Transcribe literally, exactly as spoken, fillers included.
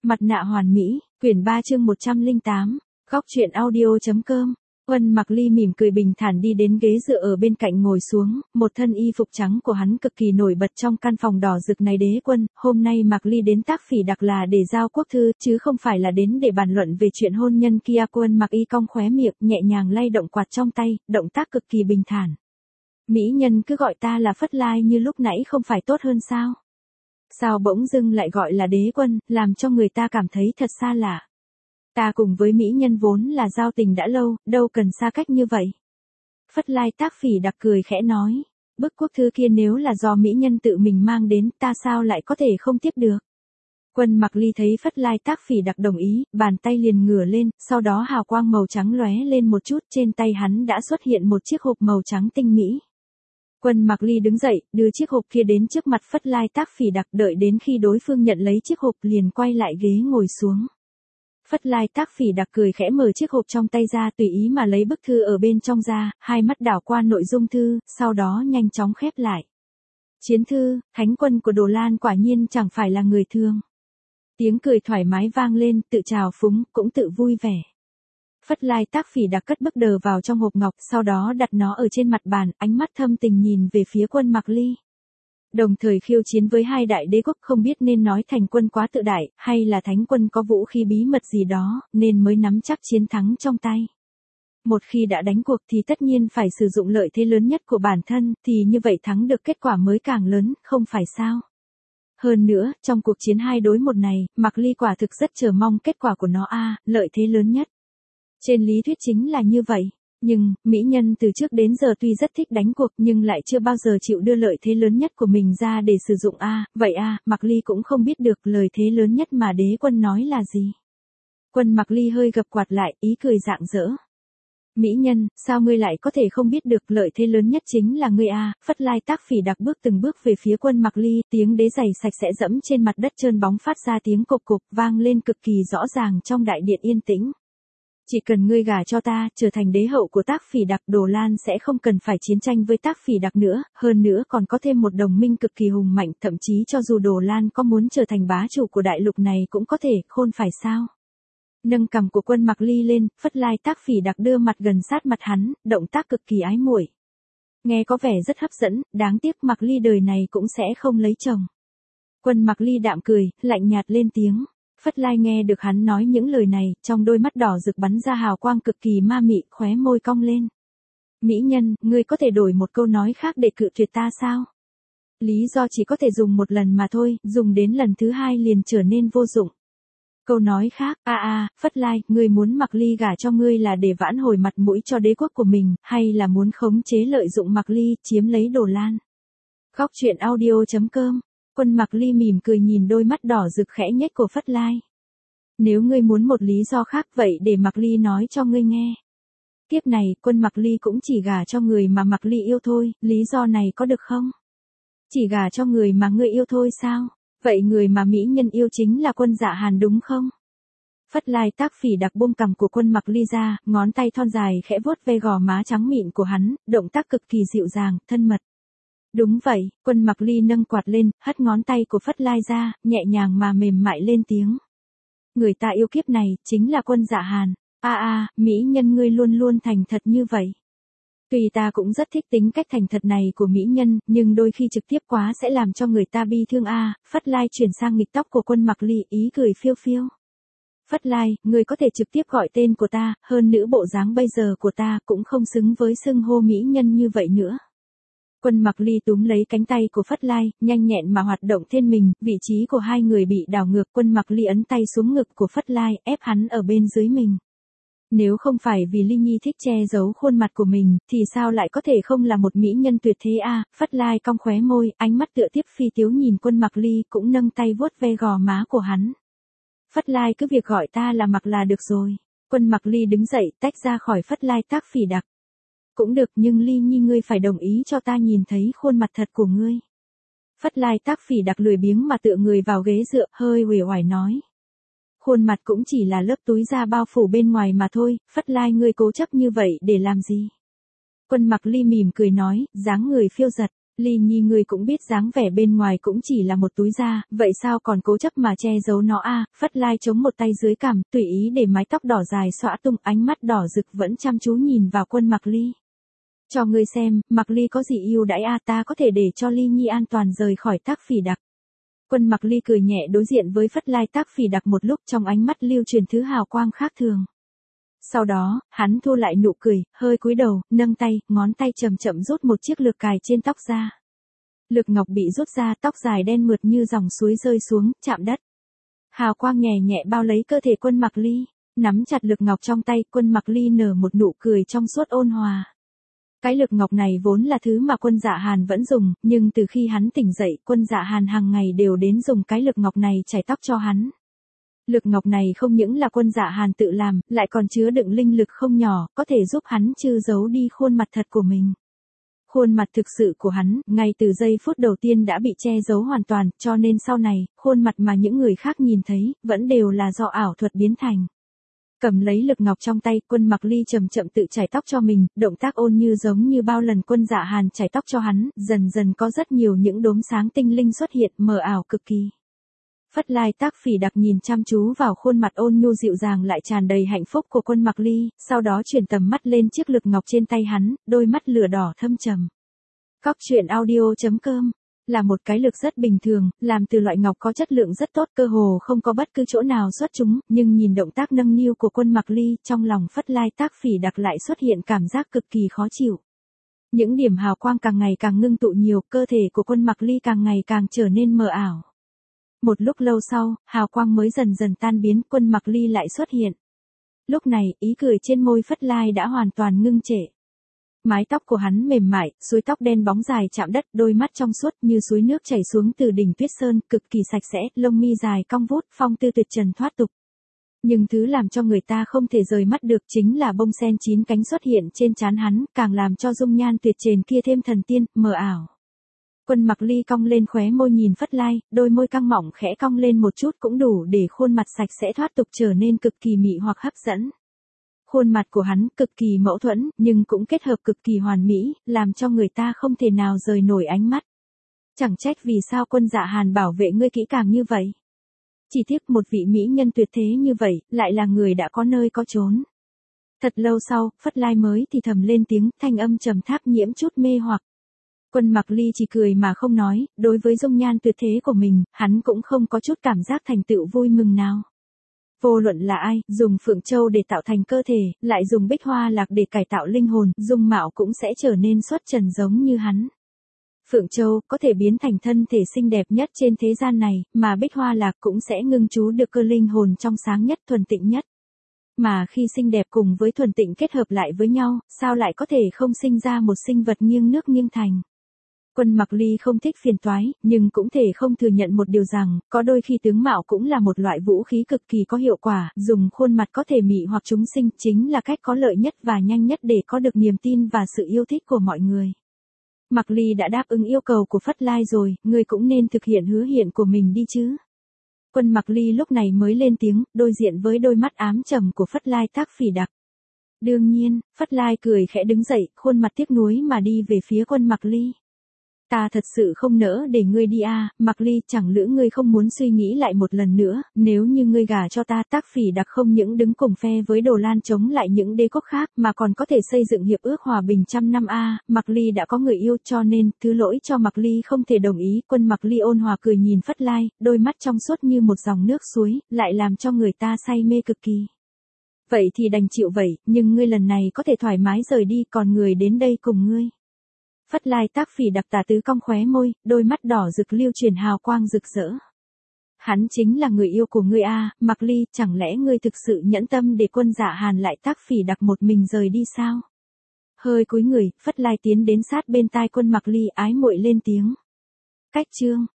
Mặt nạ hoàn mỹ, quyển ba chương một trăm lẻ tám, góc truyện audio.com. Quân Mặc Ly mỉm cười bình thản đi đến ghế dựa ở bên cạnh ngồi xuống, một thân y phục trắng của hắn cực kỳ nổi bật trong căn phòng đỏ rực này. Đế quân, hôm nay Mặc Ly đến Tác Phỉ Đặc là để giao quốc thư, chứ không phải là đến để bàn luận về chuyện hôn nhân kia. Quân Mặc Y cong khóe miệng, nhẹ nhàng lay động quạt trong tay, động tác cực kỳ bình thản. Mỹ nhân cứ gọi ta là Phất Lai như lúc nãy không phải tốt hơn sao? Sao bỗng dưng lại gọi là đế quân, làm cho người ta cảm thấy thật xa lạ. Ta cùng với mỹ nhân vốn là giao tình đã lâu, đâu cần xa cách như vậy. Phất Lai Tác Phỉ Đặc cười khẽ nói, bức quốc thư kia nếu là do mỹ nhân tự mình mang đến, ta sao lại có thể không tiếp được. Quân Mặc Ly thấy Phất Lai Tác Phỉ Đặc đồng ý, bàn tay liền ngửa lên, sau đó hào quang màu trắng lóe lên một chút, trên tay hắn đã xuất hiện một chiếc hộp màu trắng tinh mỹ. Quân Mặc Ly đứng dậy, đưa chiếc hộp kia đến trước mặt Phất Lai Tác Phỉ Đặc, đợi đến khi đối phương nhận lấy chiếc hộp liền quay lại ghế ngồi xuống. Phất Lai Tác Phỉ Đặc cười khẽ mở chiếc hộp trong tay ra, tùy ý mà lấy bức thư ở bên trong ra, hai mắt đảo qua nội dung thư, sau đó nhanh chóng khép lại. Chiến thư, thánh quân của Đồ Lan quả nhiên chẳng phải là người thường. Tiếng cười thoải mái vang lên, tự trào phúng, cũng tự vui vẻ. Phất Lai Tác Phỉ Đặc cất bức đờ vào trong hộp ngọc, sau đó đặt nó ở trên mặt bàn, ánh mắt thâm tình nhìn về phía Quân Mặc Ly. Đồng thời khiêu chiến với hai đại đế quốc, không biết nên nói thành quân quá tự đại, hay là thánh quân có vũ khí bí mật gì đó, nên mới nắm chắc chiến thắng trong tay. Một khi đã đánh cuộc thì tất nhiên phải sử dụng lợi thế lớn nhất của bản thân, thì như vậy thắng được kết quả mới càng lớn, không phải sao? Hơn nữa, trong cuộc chiến hai đối một này, Mặc Ly quả thực rất chờ mong kết quả của nó a, lợi thế lớn nhất. Trên lý thuyết chính là như vậy. Nhưng, mỹ nhân từ trước đến giờ tuy rất thích đánh cuộc nhưng lại chưa bao giờ chịu đưa lợi thế lớn nhất của mình ra để sử dụng a, à, vậy a, à, Mặc Ly cũng không biết được lời thế lớn nhất mà đế quân nói là gì. Quân Mặc Ly hơi gập quạt lại, ý cười rạng rỡ. Mỹ nhân, sao ngươi lại có thể không biết được lợi thế lớn nhất chính là ngươi a, à? Phất Lai Tác Phỉ Đặc bước từng bước về phía Quân Mặc Ly, tiếng đế giày sạch sẽ dẫm trên mặt đất trơn bóng phát ra tiếng cộc cộc vang lên cực kỳ rõ ràng trong đại điện yên tĩnh. Chỉ cần ngươi gả cho ta, trở thành đế hậu của Tác Phỉ Đặc, Đồ Lan sẽ không cần phải chiến tranh với Tác Phỉ Đặc nữa, hơn nữa còn có thêm một đồng minh cực kỳ hùng mạnh, thậm chí cho dù Đồ Lan có muốn trở thành bá chủ của đại lục này cũng có thể, khôn phải sao? Nâng cằm của Quân Mặc Ly lên, Phất Lai Tác Phỉ Đặc đưa mặt gần sát mặt hắn, động tác cực kỳ ái muội. Nghe có vẻ rất hấp dẫn, đáng tiếc Mặc Ly đời này cũng sẽ không lấy chồng. Quân Mặc Ly đạm cười, lạnh nhạt lên tiếng. Phất Lai nghe được hắn nói những lời này, trong đôi mắt đỏ rực bắn ra hào quang cực kỳ ma mị, khóe môi cong lên. Mỹ nhân, ngươi có thể đổi một câu nói khác để cự tuyệt ta sao? Lý do chỉ có thể dùng một lần mà thôi, dùng đến lần thứ hai liền trở nên vô dụng. Câu nói khác, a a, Phất Lai, ngươi muốn Mặc Ly gả cho ngươi là để vãn hồi mặt mũi cho đế quốc của mình, hay là muốn khống chế lợi dụng Mặc Ly, chiếm lấy Đồ Lan? Góc truyện audio.com. Quân Mặc Ly mỉm cười nhìn đôi mắt đỏ rực khẽ nhếch của Phất Lai. Nếu ngươi muốn một lý do khác vậy để Mặc Ly nói cho ngươi nghe. Kiếp này, Quân Mặc Ly cũng chỉ gả cho người mà Mặc Ly yêu thôi, lý do này có được không? Chỉ gả cho người mà ngươi yêu thôi sao? Vậy người mà mỹ nhân yêu chính là Quân Dạ Hàn đúng không? Phất Lai Tác Phỉ Đặc buông cằm của Quân Mặc Ly ra, ngón tay thon dài khẽ vuốt ve gò má trắng mịn của hắn, động tác cực kỳ dịu dàng, thân mật. Đúng vậy, Quân Mặc Ly nâng quạt lên, hất ngón tay của Phất Lai ra, nhẹ nhàng mà mềm mại lên tiếng. Người ta yêu kiếp này, chính là Quân Dạ Hàn. A a, mỹ nhân ngươi luôn luôn thành thật như vậy. Tuy ta cũng rất thích tính cách thành thật này của mỹ nhân, nhưng đôi khi trực tiếp quá sẽ làm cho người ta bi thương a. À, Phất Lai chuyển sang nghịch tóc của Quân Mặc Ly, ý cười phiêu phiêu. Phất Lai, ngươi có thể trực tiếp gọi tên của ta, hơn nữa bộ dáng bây giờ của ta cũng không xứng với xưng hô mỹ nhân như vậy nữa. Quân Mặc Ly túm lấy cánh tay của Phất Lai, nhanh nhẹn mà hoạt động thiên mình, vị trí của hai người bị đảo ngược. Quân Mặc Ly ấn tay xuống ngực của Phất Lai, ép hắn ở bên dưới mình. Nếu không phải vì Ly Nhi thích che giấu khuôn mặt của mình, thì sao lại có thể không là một mỹ nhân tuyệt thế a? À, Phất Lai cong khóe môi, ánh mắt tựa tiếp phi tiếu nhìn Quân Mặc Ly, cũng nâng tay vuốt ve gò má của hắn. Phất Lai cứ việc gọi ta là Mặc là được rồi. Quân Mặc Ly đứng dậy, tách ra khỏi Phất Lai Tác Phỉ Đặc. Cũng được, nhưng Ly Nhi ngươi phải đồng ý cho ta nhìn thấy khuôn mặt thật của ngươi. Phất Lai Tác Phỉ Đặc lười biếng mà tựa người vào ghế dựa, hơi uể oải nói. Khuôn mặt cũng chỉ là lớp túi da bao phủ bên ngoài mà thôi, Phất Lai ngươi cố chấp như vậy để làm gì? Quân Mặc Ly mỉm cười nói, dáng người phiêu giật. Ly Nhi ngươi cũng biết dáng vẻ bên ngoài cũng chỉ là một túi da, vậy sao còn cố chấp mà che giấu nó a? À? Phất Lai chống một tay dưới cằm, tùy ý để mái tóc đỏ dài xõa tung, ánh mắt đỏ rực vẫn chăm chú nhìn vào Quân Mặc Ly. Cho ngươi xem, Mặc Ly có gì ưu đãi a, à, ta có thể để cho Ly Nhi an toàn rời khỏi Tác Phỉ Đặc. Quân Mặc Ly cười nhẹ đối diện với Phất Lai Tác Phỉ Đặc một lúc, trong ánh mắt lưu truyền thứ hào quang khác thường. Sau đó, hắn thu lại nụ cười, hơi cúi đầu, nâng tay, ngón tay chậm chậm rút một chiếc lược cài trên tóc ra. Lược ngọc bị rút ra, tóc dài đen mượt như dòng suối rơi xuống, chạm đất. Hào quang nhẹ nhẹ bao lấy cơ thể Quân Mặc Ly, nắm chặt lược ngọc trong tay, Quân Mặc Ly nở một nụ cười trong suốt ôn hòa. Cái lược ngọc này vốn là thứ mà Quân Dạ Hàn vẫn dùng, nhưng từ khi hắn tỉnh dậy, Quân Dạ Hàn hàng ngày đều đến dùng cái lược ngọc này chải tóc cho hắn. Lược ngọc này không những là Quân Dạ Hàn tự làm, lại còn chứa đựng linh lực không nhỏ, có thể giúp hắn trừ giấu đi khuôn mặt thật của mình. Khuôn mặt thực sự của hắn, ngay từ giây phút đầu tiên đã bị che giấu hoàn toàn, cho nên sau này, khuôn mặt mà những người khác nhìn thấy, vẫn đều là do ảo thuật biến thành. Cầm lấy lược ngọc trong tay, Quân Mặc Ly chậm chậm tự chải tóc cho mình, động tác ôn như giống như bao lần Quân Dạ Hàn chải tóc cho hắn, dần dần có rất nhiều những đốm sáng tinh linh xuất hiện, mờ ảo cực kỳ. Phất Lai Tác Phỉ Đặc nhìn chăm chú vào khuôn mặt ôn nhu dịu dàng lại tràn đầy hạnh phúc của Quân Mặc Ly, sau đó chuyển tầm mắt lên chiếc lược ngọc trên tay hắn, đôi mắt lửa đỏ thâm trầm. Cóc truyện audio chấm com là một cái lược rất bình thường, làm từ loại ngọc có chất lượng rất tốt, cơ hồ không có bất cứ chỗ nào xuất chúng, nhưng nhìn động tác nâng niu của Quân Mặc Ly, trong lòng Phất Lai Tác Phỉ Đặc lại xuất hiện cảm giác cực kỳ khó chịu. Những điểm hào quang càng ngày càng ngưng tụ nhiều, cơ thể của Quân Mặc Ly càng ngày càng trở nên mờ ảo. Một lúc lâu sau, hào quang mới dần dần tan biến, Quân Mặc Ly lại xuất hiện. Lúc này, ý cười trên môi Phất Lai đã hoàn toàn ngưng trệ. Mái tóc của hắn mềm mại, suối tóc đen bóng dài chạm đất, đôi mắt trong suốt như suối nước chảy xuống từ đỉnh Tuyết Sơn, cực kỳ sạch sẽ, lông mi dài cong vút, phong tư tuyệt trần thoát tục. Nhưng thứ làm cho người ta không thể rời mắt được chính là bông sen chín cánh xuất hiện trên trán hắn, càng làm cho dung nhan tuyệt trần kia thêm thần tiên, mờ ảo. Quân Mặc Ly cong lên khóe môi nhìn Phất Lai, đôi môi căng mỏng khẽ cong lên một chút cũng đủ để khuôn mặt sạch sẽ thoát tục trở nên cực kỳ mị hoặc hấp dẫn. Khuôn mặt của hắn cực kỳ mẫu thuẫn, nhưng cũng kết hợp cực kỳ hoàn mỹ, làm cho người ta không thể nào rời nổi ánh mắt. Chẳng trách vì sao Quân Dạ Hàn bảo vệ ngươi kỹ càng như vậy. Chỉ tiếc một vị mỹ nhân tuyệt thế như vậy, lại là người đã có nơi có chốn. Thật lâu sau, Phất Lai mới thì thầm lên tiếng, thanh âm trầm thấp nhiễm chút mê hoặc. Quân Mặc Ly chỉ cười mà không nói, đối với dung nhan tuyệt thế của mình, hắn cũng không có chút cảm giác thành tựu vui mừng nào. Vô luận là ai, dùng Phượng Châu để tạo thành cơ thể, lại dùng Bích Hoa Lạc để cải tạo linh hồn, dung mạo cũng sẽ trở nên xuất trần giống như hắn. Phượng Châu có thể biến thành thân thể xinh đẹp nhất trên thế gian này, mà Bích Hoa Lạc cũng sẽ ngưng trú được cơ linh hồn trong sáng nhất, thuần tịnh nhất. Mà khi xinh đẹp cùng với thuần tịnh kết hợp lại với nhau, sao lại có thể không sinh ra một sinh vật nghiêng nước nghiêng thành. Quân Mặc Ly không thích phiền toái, nhưng cũng thể không thừa nhận một điều rằng, có đôi khi tướng mạo cũng là một loại vũ khí cực kỳ có hiệu quả, dùng khuôn mặt có thể mị hoặc chúng sinh chính là cách có lợi nhất và nhanh nhất để có được niềm tin và sự yêu thích của mọi người. Mặc Ly đã đáp ứng yêu cầu của Phất Lai rồi, ngươi cũng nên thực hiện hứa hẹn của mình đi chứ. Quân Mặc Ly lúc này mới lên tiếng, đối diện với đôi mắt ám trầm của Phất Lai Tác Phỉ Đặc. Đương nhiên, Phất Lai cười khẽ đứng dậy, khuôn mặt tiếc nuối mà đi về phía Quân Mặc Ly. Ta thật sự không nỡ để ngươi đi à, Mặc Ly, chẳng lẽ ngươi không muốn suy nghĩ lại một lần nữa, nếu như ngươi gả cho ta, Tác Phỉ Đặc không những đứng cùng phe với Đồ Lan chống lại những đế quốc khác, mà còn có thể xây dựng hiệp ước hòa bình trăm năm a. À, Mặc Ly đã có người yêu cho nên, thứ lỗi cho Mặc Ly không thể đồng ý. Quân Mặc Ly ôn hòa cười nhìn Phất Lai, đôi mắt trong suốt như một dòng nước suối, lại làm cho người ta say mê cực kỳ. Vậy thì đành chịu vậy, nhưng ngươi lần này có thể thoải mái rời đi, còn người đến đây cùng ngươi. Phất Lai Tác Phỉ Đặc tà tứ cong khóe môi, đôi mắt đỏ rực lưu truyền hào quang rực rỡ. Hắn chính là người yêu của ngươi a, à, Mặc Ly, chẳng lẽ ngươi thực sự nhẫn tâm để Quân Dạ Hàn lại Tác Phỉ Đặc một mình rời đi sao? Hơi cúi người, Phất Lai tiến đến sát bên tai Quân Mặc Ly ái muội lên tiếng. Cách chương